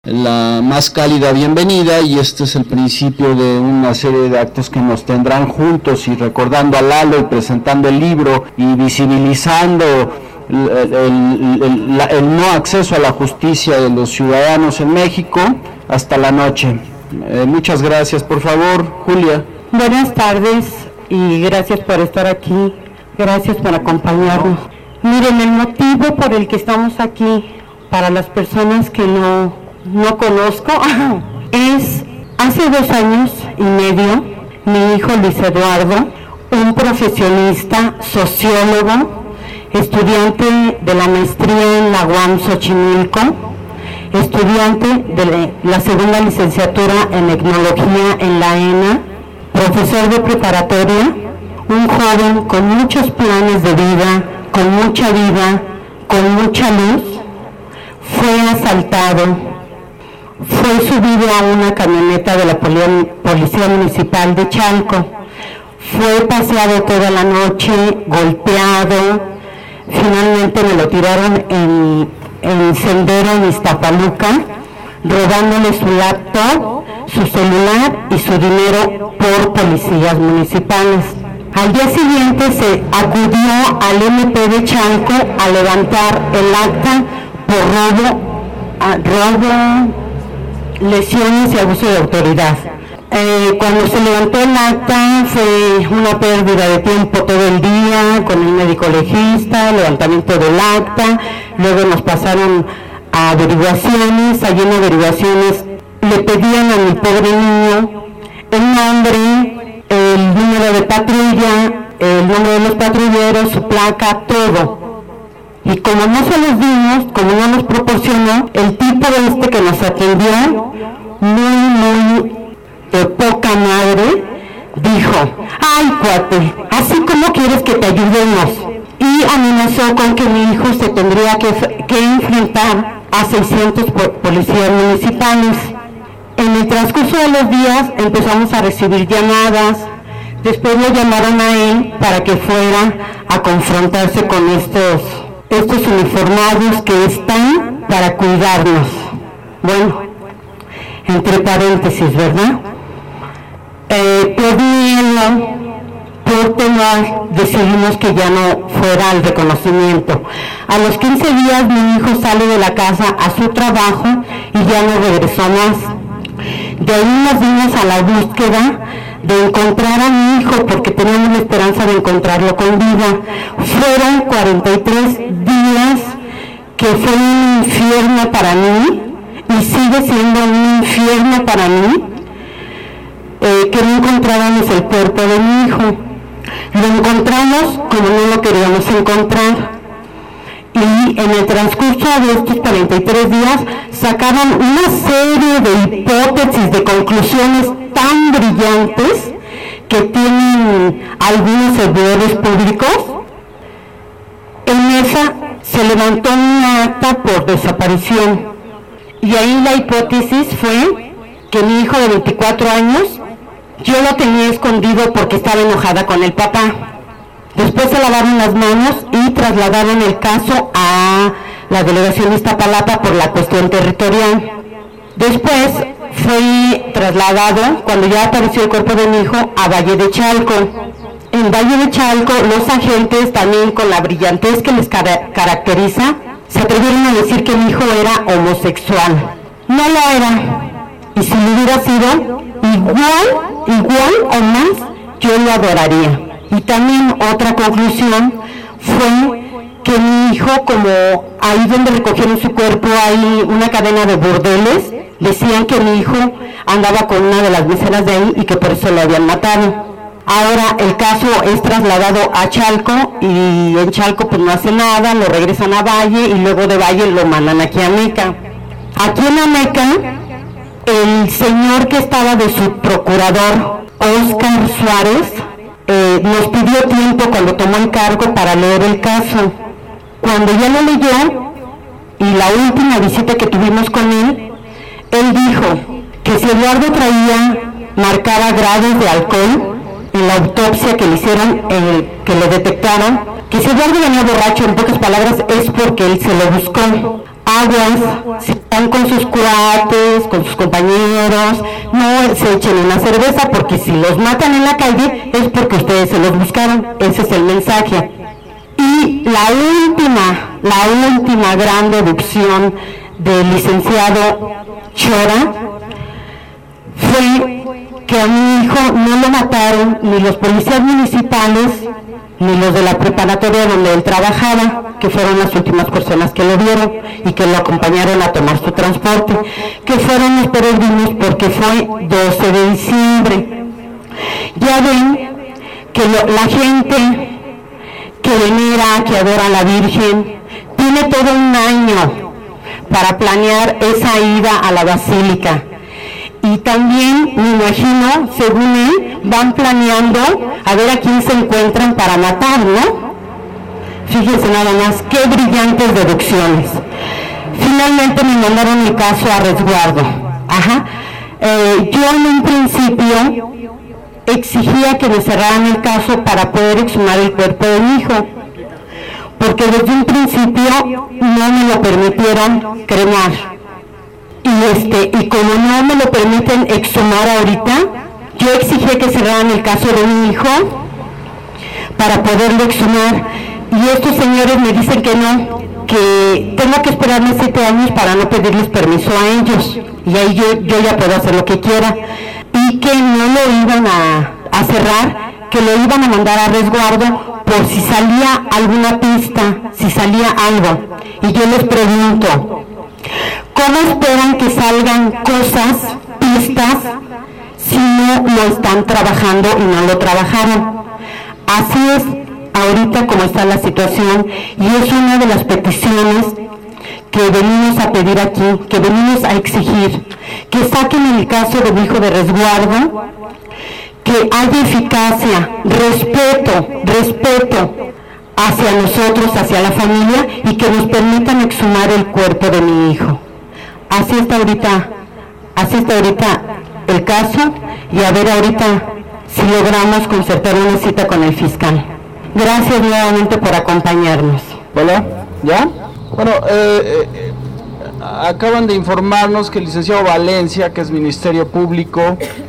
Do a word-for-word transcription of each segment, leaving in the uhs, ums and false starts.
la más cálida bienvenida, y este es el principio de una serie de actos que nos tendrán juntos y recordando a Lalo y presentando el libro y visibilizando el, el, el, la, el no acceso a la justicia de los ciudadanos en México hasta la noche. Eh, muchas gracias. Por favor, Julia. Buenas tardes y gracias por estar aquí, gracias por acompañarnos. Miren, el motivo por el que estamos aquí, para las personas que no, no conozco, es hace dos años y medio, mi hijo Luis Eduardo, un profesionista, sociólogo, estudiante de la maestría en la U A M Xochimilco, estudiante de la segunda licenciatura en etnología en la E N A, profesor de preparatoria, un joven con muchos planes de vida, con mucha vida, con mucha luz, fue asaltado, fue subido a una camioneta de la Policía Municipal de Chalco, fue paseado toda la noche, golpeado, finalmente me lo tiraron en, en Sendero en Iztapaluca, robándole su laptop, su celular y su dinero por policías municipales. Al día siguiente se acudió al M P de Chalco a levantar el acta por robo, a, robo, lesiones y abuso de autoridad. Eh, cuando se levantó el acta fue una pérdida de tiempo todo el día con el médico legista, levantamiento del acta, luego nos pasaron a averiguaciones, allí en averiguaciones le pedían a mi pobre niño el nombre, el número de patrulla, el nombre de los patrulleros, su placa, todo. Y como no se los dimos, como no nos proporcionó, el tipo de este que nos atendió, muy, muy de poca madre, dijo, ay cuate, así como quieres que te ayudemos. Y amenazó con que mi hijo se tendría que, que enfrentar a seiscientos policías municipales. En el transcurso de los días empezamos a recibir llamadas, después lo llamaron a él para que fuera a confrontarse con estos, estos uniformados que están para cuidarnos. Bueno, entre paréntesis, ¿verdad? Eh, por miedo, por temor, decidimos que ya no fuera el reconocimiento. A los quince días mi hijo sale de la casa a su trabajo y ya no regresó más. De ahí nos dimos a la búsqueda de encontrar a mi hijo porque teníamos la esperanza de encontrarlo con vida. Fueron cuarenta y tres días que fue un infierno para mí y sigue siendo un infierno para mí, eh, que no encontrábamos el cuerpo de mi hijo. Lo encontramos como no lo queríamos encontrar. Y en el transcurso de estos cuarenta y tres días sacaron una serie de hipótesis, de conclusiones tan brillantes que tienen algunos servidores públicos. En esa se levantó una acta por desaparición y ahí la hipótesis fue que mi hijo de veinticuatro años yo lo tenía escondido porque estaba enojada con el papá. Después se lavaron las manos y trasladaron el caso a la delegación de Iztapalapa por la cuestión territorial. Después fue trasladado, cuando ya apareció el cuerpo de mi hijo, a Valle de Chalco. En Valle de Chalco, los agentes, también con la brillantez que les cara- caracteriza, se atrevieron a decir que mi hijo era homosexual. No lo era. Y si lo hubiera sido, igual, igual o más, yo lo adoraría. Y también otra conclusión fue que mi hijo, como ahí donde recogieron su cuerpo hay una cadena de burdeles, decían que mi hijo andaba con una de las meseras de ahí y que por eso lo habían matado. Ahora el caso es trasladado a Chalco y en Chalco pues no hace nada, lo regresan a Valle y luego de Valle lo mandan aquí a Ameca. Aquí en Ameca, el señor que estaba de subprocurador, Óscar Suárez, Eh, nos pidió tiempo cuando tomó el cargo para leer el caso. Cuando ya lo leyó y la última visita que tuvimos con él, él dijo que si Eduardo traía marcaba grados de alcohol en la autopsia que le hicieron, eh, que le detectaron, que si Eduardo venía borracho, en pocas palabras, es porque él se lo buscó. Aguas, van con sus cuates, con sus compañeros, no se echen una cerveza porque si los matan en la calle es porque ustedes se los buscaron, ese es el mensaje. Y la última, la última gran deducción del licenciado Chora fue que a mi hijo no lo mataron ni los policías municipales ni los de la preparatoria donde él trabajaba, que fueron las últimas personas que lo vieron y que lo acompañaron a tomar su transporte, que fueron los peregrinos porque fue doce de diciembre. Ya ven que lo, la gente que venera, que adora a la Virgen, tiene todo un año para planear esa ida a la basílica. Y también, me imagino, según él, van planeando a ver a quién se encuentran para matar, ¿no? Fíjense nada más, qué brillantes deducciones. Finalmente me mandaron mi caso a resguardo. Ajá. Eh, yo en un principio exigía que me cerraran el caso para poder exhumar el cuerpo de mi hijo, porque desde un principio no me lo permitieron cremar. Y, este, y como no me lo permiten exhumar ahorita, yo exigí que cerraran el caso de mi hijo para poderlo exhumar. Y estos señores me dicen que no, que tengo que esperarme siete años para no pedirles permiso a ellos. Y ahí yo, yo ya puedo hacer lo que quiera. Y que no lo iban a, a cerrar, que lo iban a mandar a resguardo por si salía alguna pista, si salía algo. Y yo les pregunto, ¿cómo esperan que salgan cosas, pistas, si no lo están trabajando y no lo trabajaron? Así es ahorita como está la situación, y es una de las peticiones que venimos a pedir aquí, que venimos a exigir, que saquen el caso de mi hijo de resguardo, que haya eficacia, respeto, respeto hacia nosotros, hacia la familia, y que nos permitan exhumar el cuerpo de mi hijo. Así está ahorita, así está ahorita el caso, y a ver ahorita si logramos concertar una cita con el fiscal. Gracias nuevamente por acompañarnos. Hola, ¿ya? Bueno, eh, eh, acaban de informarnos que el licenciado Valencia, que es Ministerio Público,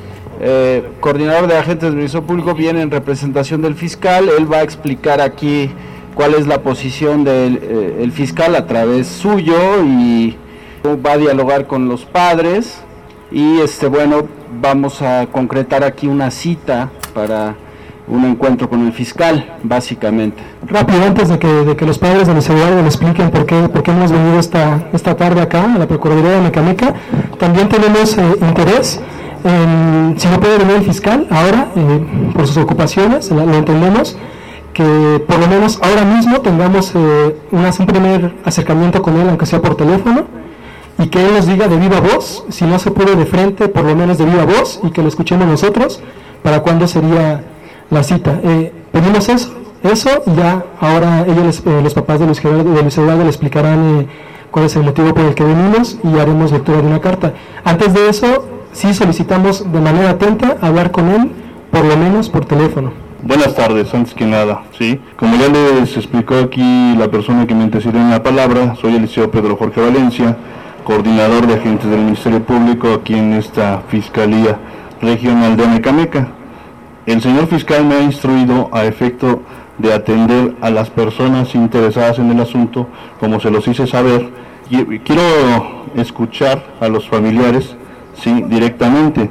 eh, coordinador de agentes del Ministerio Público, viene en representación del fiscal. Él va a explicar aquí cuál es la posición del eh, el fiscal a través suyo, y va a dialogar con los padres, y este bueno, vamos a concretar aquí una cita para un encuentro con el fiscal, básicamente. Rápido, antes de que, de que los padres de Luis Eduardo le expliquen por qué, por qué hemos venido esta, esta tarde acá a la Procuraduría de Mecameca, también tenemos eh, interés en, si no puede venir el fiscal ahora, eh, por sus ocupaciones, lo, lo entendemos, que por lo menos ahora mismo tengamos eh, una, un primer acercamiento con él, aunque sea por teléfono, y que él nos diga de viva voz, si no se puede de frente, por lo menos de viva voz, y que lo escuchemos nosotros, para cuándo sería la cita. Eh, pedimos eso, eso, y ya ahora ellos, les, eh, los papás de Luis Eduardo, de Luis Eduardo le explicarán eh, cuál es el motivo por el que venimos, y haremos lectura de una carta. Antes de eso, sí solicitamos de manera atenta hablar con él, por lo menos por teléfono. Buenas tardes, antes que nada, ¿sí? Como ya les explicó aquí la persona que me antecedió en la palabra, soy el licenciado Pedro Jorge Valencia, coordinador de agentes del Ministerio Público aquí en esta Fiscalía Regional de Mecameca. El señor fiscal me ha instruido a efecto de atender a las personas interesadas en el asunto, como se los hice saber, y quiero escuchar a los familiares, sí, directamente.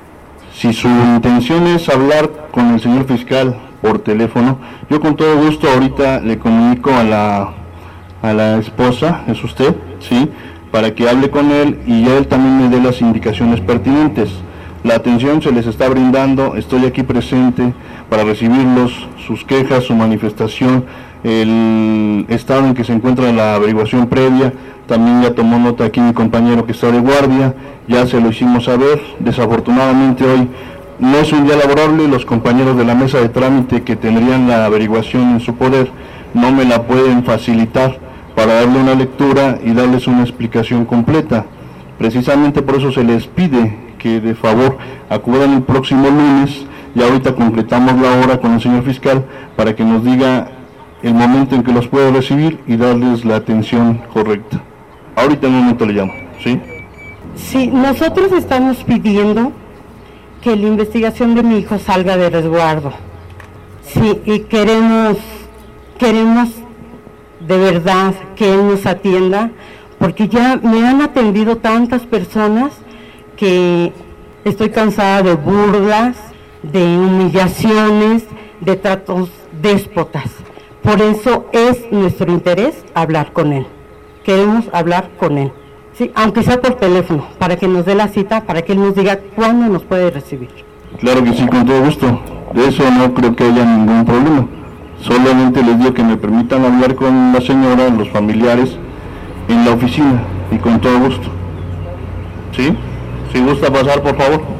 Si su intención es hablar con el señor fiscal por teléfono, yo con todo gusto ahorita le comunico a la, a la esposa, es usted, sí, para que hable con él y ya él también me dé las indicaciones pertinentes. La atención se les está brindando, estoy aquí presente para recibirlos, sus quejas, su manifestación, el estado en que se encuentra la averiguación previa. También ya tomó nota aquí mi compañero que está de guardia, ya se lo hicimos saber. Desafortunadamente hoy no es un día laborable, los compañeros de la mesa de trámite que tendrían la averiguación en su poder no me la pueden facilitar para darle una lectura y darles una explicación completa. Precisamente por eso se les pide que de favor acudan el próximo lunes, y ahorita concretamos la hora con el señor fiscal para que nos diga el momento en que los puedo recibir y darles la atención correcta. Ahorita en un momento le llamo. ¿sí? Sí, nosotros estamos pidiendo que la investigación de mi hijo salga de resguardo. Sí, y queremos, queremos de verdad que él nos atienda, porque ya me han atendido tantas personas que estoy cansada de burlas, de humillaciones, de tratos déspotas. Por eso es nuestro interés hablar con él. Queremos hablar con él, sí, aunque sea por teléfono, para que nos dé la cita, para que él nos diga cuándo nos puede recibir. Claro que sí, con todo gusto. De eso no creo que haya ningún problema. Solamente les digo que me permitan hablar con la señora, los familiares, en la oficina, y con todo gusto. ¿Sí? Si gusta pasar, por favor.